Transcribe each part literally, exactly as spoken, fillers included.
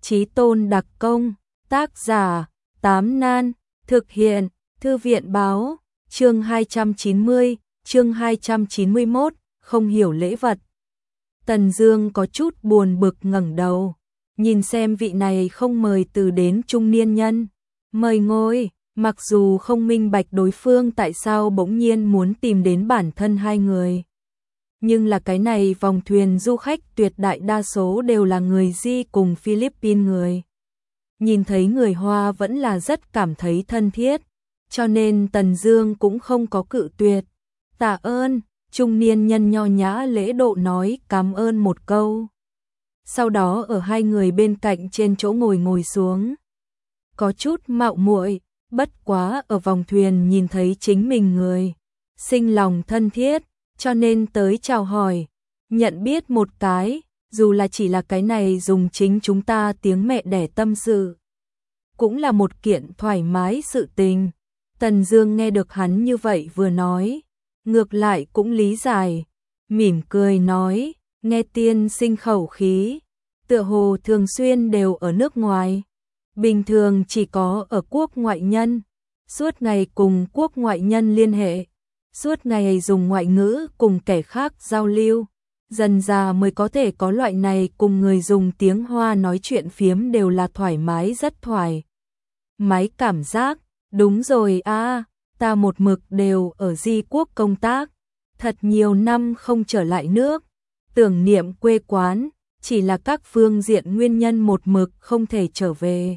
Chí tôn đặc công, tác giả, Tám Nan, thực hiện, Thư viện báo, chương hai trăm chín mươi, chương hai trăm chín mươi mốt, không hiểu lễ vật. Tần Dương có chút buồn bực ngẩng đầu, nhìn xem vị này không mời từ đến trung niên nhân, mời ngồi, mặc dù không minh bạch đối phương tại sao bỗng nhiên muốn tìm đến bản thân hai người. Nhưng là cái này vòng thuyền du khách tuyệt đại đa số đều là người Di cùng Philippines người. Nhìn thấy người Hoa vẫn là rất cảm thấy thân thiết, cho nên Tần Dương cũng không có cự tuyệt. Tạ ơn, trung niên nhân nho nhã lễ độ nói cảm ơn một câu. Sau đó ở hai người bên cạnh trên chỗ ngồi ngồi xuống. Có chút mạo muội, bất quá ở vòng thuyền nhìn thấy chính mình người, sinh lòng thân thiết, cho nên tới chào hỏi, nhận biết một cái, dù là chỉ là cái này dùng chính chúng ta tiếng mẹ đẻ tâm sự, cũng là một kiện thoải mái sự tình. Tần Dương nghe được hắn như vậy vừa nói, ngược lại cũng lý giải, mỉm cười nói, nghe tiên sinh khẩu khí, tựa hồ thường xuyên đều ở nước ngoài, bình thường chỉ có ở quốc ngoại nhân, suốt ngày cùng quốc ngoại nhân liên hệ, suốt ngày dùng ngoại ngữ cùng kẻ khác giao lưu, dần dà mới có thể có loại này cùng người dùng tiếng Hoa nói chuyện phiếm đều là thoải mái rất thoải mái cảm giác. Đúng rồi a, ta một mực đều ở Di quốc công tác, thật nhiều năm không trở lại nước, tưởng niệm quê quán, chỉ là các phương diện nguyên nhân một mực không thể trở về.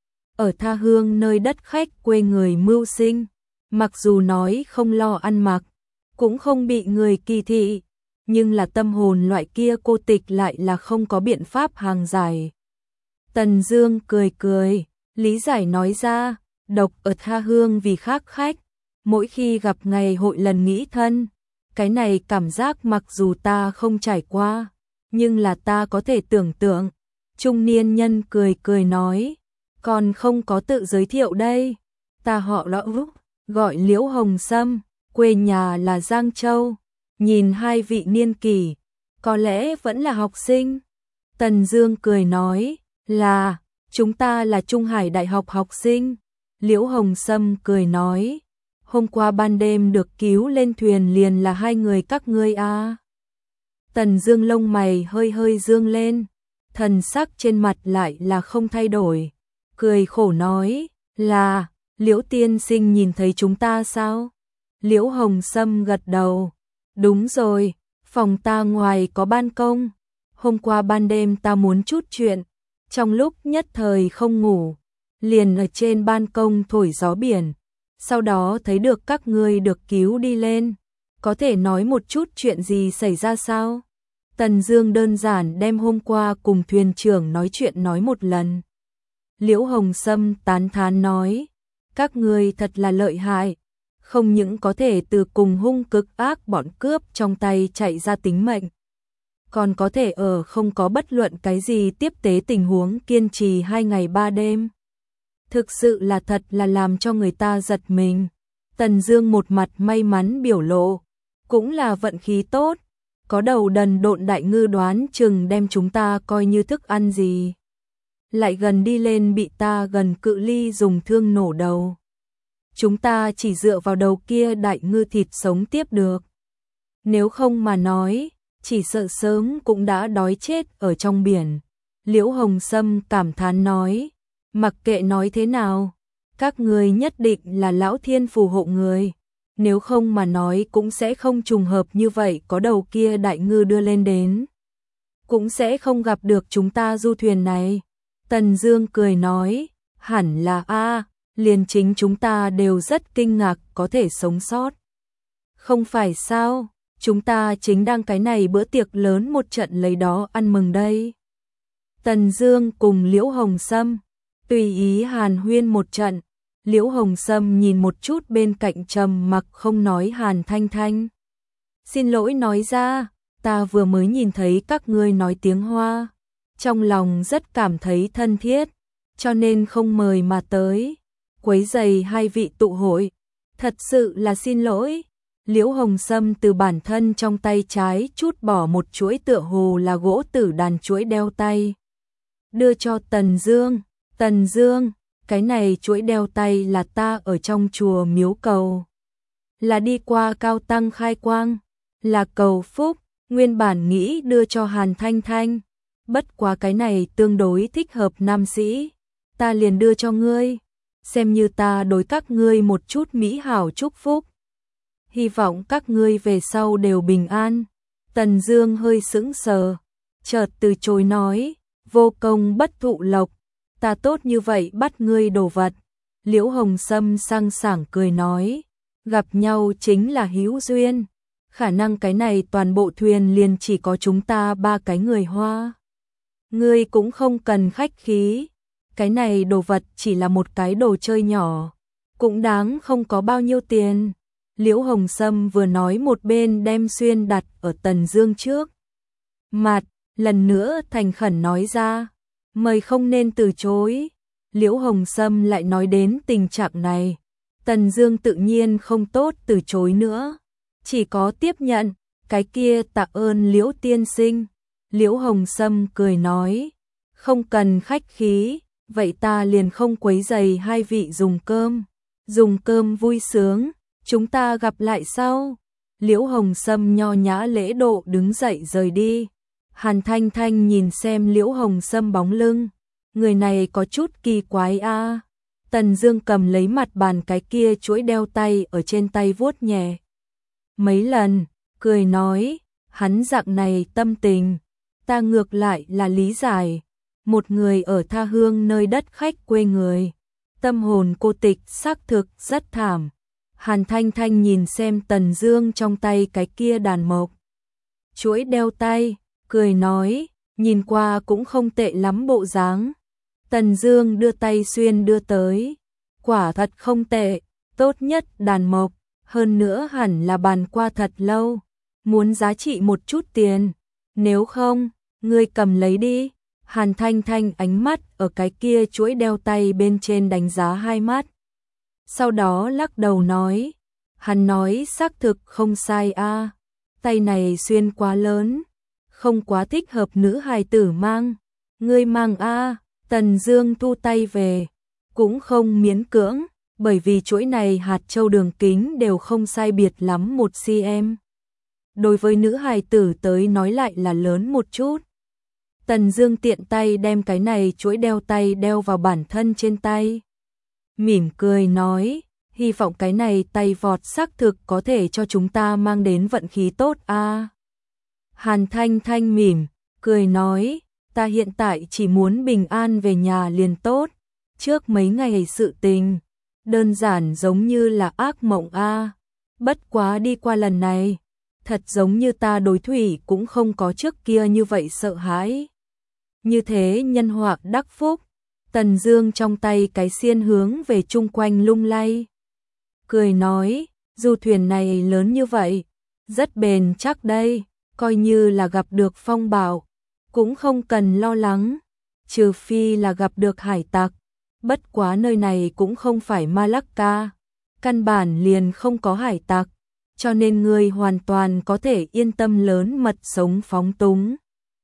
Ở tha hương nơi đất khách quê người mưu sinh, mặc dù nói không lo ăn mặc, cũng không bị người kỳ thị, nhưng là tâm hồn loại kia cô tịch lại là không có biện pháp hàng giải. Tần Dương cười cười, lý giải nói ra, độc ở tha hương vì khác khách, mỗi khi gặp ngày hội lần nghĩ thân, cái này cảm giác mặc dù ta không trải qua, nhưng là ta có thể tưởng tượng. Trung niên nhân cười cười nói, còn không có tự giới thiệu đây, ta họ Lỗ, gọi Liễu Hồng Sâm, quê nhà là Giang Châu. Nhìn hai vị niên kỷ, có lẽ vẫn là học sinh. Tần Dương cười nói, là, chúng ta là Trung Hải Đại học học sinh. Liễu Hồng Sâm cười nói, hôm qua ban đêm được cứu lên thuyền liền là hai người các ngươi a. À. Tần Dương lông mày hơi hơi dương lên, thần sắc trên mặt lại là không thay đổi, cười khổ nói, là, Liễu tiên sinh nhìn thấy chúng ta sao? Liễu Hồng Sâm gật đầu, đúng rồi, phòng ta ngoài có ban công, hôm qua ban đêm ta muốn chút chuyện, trong lúc nhất thời không ngủ, liền ở trên ban công thổi gió biển, sau đó thấy được các ngươi được cứu đi lên, có thể nói một chút chuyện gì xảy ra sao? Tần Dương đơn giản đem hôm qua cùng thuyền trưởng nói chuyện nói một lần. Liễu Hồng Sâm tán thán nói, các ngươi thật là lợi hại, không những có thể từ cùng hung cực ác bọn cướp trong tay chạy ra tính mệnh, còn có thể ở không có bất luận cái gì tiếp tế tình huống kiên trì hai ngày ba đêm. Thực sự là thật là làm cho người ta giật mình. Tần Dương một mặt may mắn biểu lộ, cũng là vận khí tốt, có đầu đần độn đại ngư đoán chừng đem chúng ta coi như thức ăn gì. Lại gần đi lên bị ta gần cự ly dùng thương nổ đầu. Chúng ta chỉ dựa vào đầu kia đại ngư thịt sống tiếp được. Nếu không mà nói, chỉ sợ sớm cũng đã đói chết ở trong biển. Liễu Hồng Sâm cảm thán nói, mặc kệ nói thế nào, các người nhất định là lão thiên phù hộ người, nếu không mà nói cũng sẽ không trùng hợp như vậy có đầu kia đại ngư đưa lên đến, cũng sẽ không gặp được chúng ta du thuyền này. Tần Dương cười nói, hẳn là a, liền chính chúng ta đều rất kinh ngạc có thể sống sót. Không phải sao, chúng ta chính đang cái này bữa tiệc lớn một trận lấy đó ăn mừng đây. Tần Dương cùng Liễu Hồng Sâm tùy ý hàn huyên một trận. Liễu Hồng Sâm nhìn một chút bên cạnh trầm mặc không nói Hàn Thanh Thanh. Xin lỗi nói ra, ta vừa mới nhìn thấy các ngươi nói tiếng Hoa, trong lòng rất cảm thấy thân thiết, cho nên không mời mà tới, quấy rầy hai vị tụ hội, thật sự là xin lỗi. Liễu Hồng Sâm từ bản thân trong tay trái chút bỏ một chuỗi tựa hồ là gỗ tử đàn chuỗi đeo tay. đưa cho Tần Dương. Tần Dương, cái này chuỗi đeo tay là ta ở trong chùa miếu cầu. Là đi qua cao tăng khai quang, là cầu phúc, nguyên bản nghĩ đưa cho Hàn Thanh Thanh. Bất quá cái này tương đối thích hợp nam sĩ, ta liền đưa cho ngươi, xem như ta đối các ngươi một chút mỹ hảo chúc phúc. Hy vọng các ngươi về sau đều bình an. Tần Dương hơi sững sờ, chợt từ chối nói, vô công bất thụ lộc, ta tốt như vậy bắt ngươi đồ vật. Liễu Hồng Sâm sang sảng cười nói, gặp nhau chính là hữu duyên, khả năng cái này toàn bộ thuyền liền chỉ có chúng ta ba cái người Hoa. Ngươi cũng không cần khách khí, cái này đồ vật chỉ là một cái đồ chơi nhỏ, cũng đáng không có bao nhiêu tiền. Liễu Hồng Sâm vừa nói một bên đem xuyên đặt ở Tần Dương trước mặt, lần nữa thành khẩn nói ra, mời không nên từ chối. Liễu Hồng Sâm lại nói đến tình trạng này, Tần Dương tự nhiên không tốt từ chối nữa, chỉ có tiếp nhận. Cái kia tạ ơn Liễu tiên sinh. Liễu Hồng Sâm cười nói, không cần khách khí, vậy ta liền không quấy rầy hai vị dùng cơm. Dùng cơm vui sướng, chúng ta gặp lại sau. Liễu Hồng Sâm nho nhã lễ độ đứng dậy rời đi. Hàn Thanh Thanh nhìn xem Liễu Hồng Sâm bóng lưng, người này có chút kỳ quái a. À. Tần Dương cầm lấy mặt bàn cái kia chuỗi đeo tay ở trên tay vuốt nhẹ mấy lần, cười nói, hắn dạng này tâm tình, ta ngược lại là lý giải. Một người ở tha hương nơi đất khách quê người, tâm hồn cô tịch xác thực rất thảm. Hàn Thanh Thanh nhìn xem Tần Dương trong tay cái kia đàn mộc chuỗi đeo tay, cười nói, nhìn qua cũng không tệ lắm bộ dáng. Tần Dương đưa tay xuyên đưa tới, quả thật không tệ, tốt nhất đàn mộc, hơn nữa hẳn là bàn qua thật lâu, muốn giá trị một chút tiền, nếu không, ngươi cầm lấy đi. Hàn Thanh Thanh ánh mắt ở cái kia chuỗi đeo tay bên trên đánh giá hai mắt, sau đó lắc đầu nói, hắn nói xác thực không sai a, à. Tay này xuyên quá lớn, không quá thích hợp nữ hài tử mang, ngươi mang a. À. Tần Dương thu tay về, cũng không miễn cưỡng, bởi vì chuỗi này hạt châu đường kính đều không sai biệt lắm một xăng-ti-mét. Đối với nữ hài tử tới nói lại là lớn một chút. Tần Dương tiện tay đem cái này chuỗi đeo tay đeo vào bản thân trên tay, mỉm cười nói, hy vọng cái này tay vọt xác thực có thể cho chúng ta mang đến vận khí tốt a. À. Hàn Thanh Thanh mỉm cười nói, ta hiện tại chỉ muốn bình an về nhà liền tốt, trước mấy ngày sự tình, đơn giản giống như là ác mộng a. À. Bất quá đi qua lần này, thật giống như ta đối thủy cũng không có trước kia như vậy sợ hãi. Như thế nhân họa đắc phúc. Tần Dương trong tay cái xiên hướng về chung quanh lung lay, cười nói, du thuyền này lớn như vậy, rất bền chắc đây, coi như là gặp được phong bạo, cũng không cần lo lắng, trừ phi là gặp được hải tặc. Bất quá nơi này cũng không phải Malacca, căn bản liền không có hải tặc, cho nên ngươi hoàn toàn có thể yên tâm lớn mật sống phóng túng.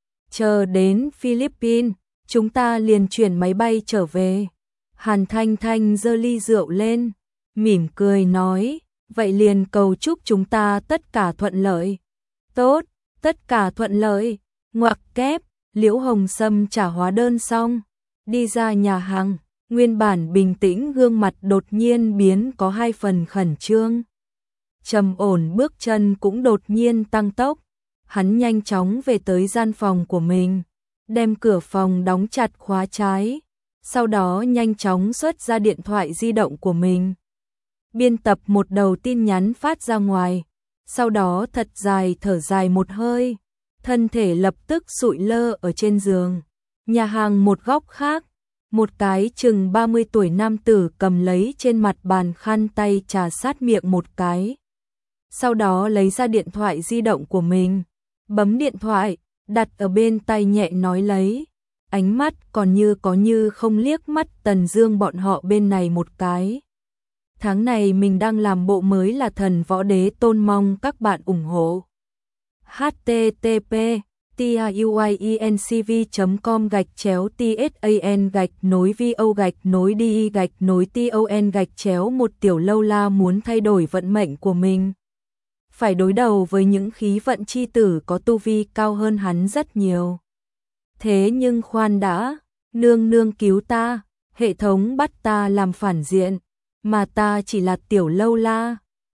Chờ đến Philippines, chúng ta liền chuyển máy bay trở về. Hàn Thanh Thanh giơ ly rượu lên, mỉm cười nói, vậy liền cầu chúc chúng ta tất cả thuận lợi. Tốt, tất cả thuận lợi. Ngoặc kép, Liễu Hồng Sâm trả hóa đơn xong, đi ra nhà hàng, nguyên bản bình tĩnh gương mặt đột nhiên biến có hai phần khẩn trương. Trầm ổn bước chân cũng đột nhiên tăng tốc, hắn nhanh chóng về tới gian phòng của mình, đem cửa phòng đóng chặt khóa trái, sau đó nhanh chóng xuất ra điện thoại di động của mình. Biên tập một đầu tin nhắn phát ra ngoài, sau đó thật dài thở dài một hơi, thân thể lập tức sụi lơ ở trên giường. Nhà hàng một góc khác, một cái chừng ba mươi tuổi nam tử cầm lấy trên mặt bàn khăn tay trà sát miệng một cái. Sau đó lấy ra điện thoại di động của mình, bấm điện thoại, đặt ở bên tay nhẹ nói lấy, ánh mắt còn như có như không liếc mắt Tần Dương bọn họ bên này một cái. Tháng này mình đang làm bộ mới là Thần Võ Đế Tôn, mong các bạn ủng hộ. H T T P tiuyiencv chấm com gạch chéo tsan gạch nối vo gạch nối đi gạch nối ton gạch chéo một tiểu lâu la muốn thay đổi vận mệnh của mình. Phải đối đầu với những khí vận chi tử có tu vi cao hơn hắn rất nhiều. Thế nhưng khoan đã, nương nương cứu ta, hệ thống bắt ta làm phản diện, mà ta chỉ là tiểu lâu la.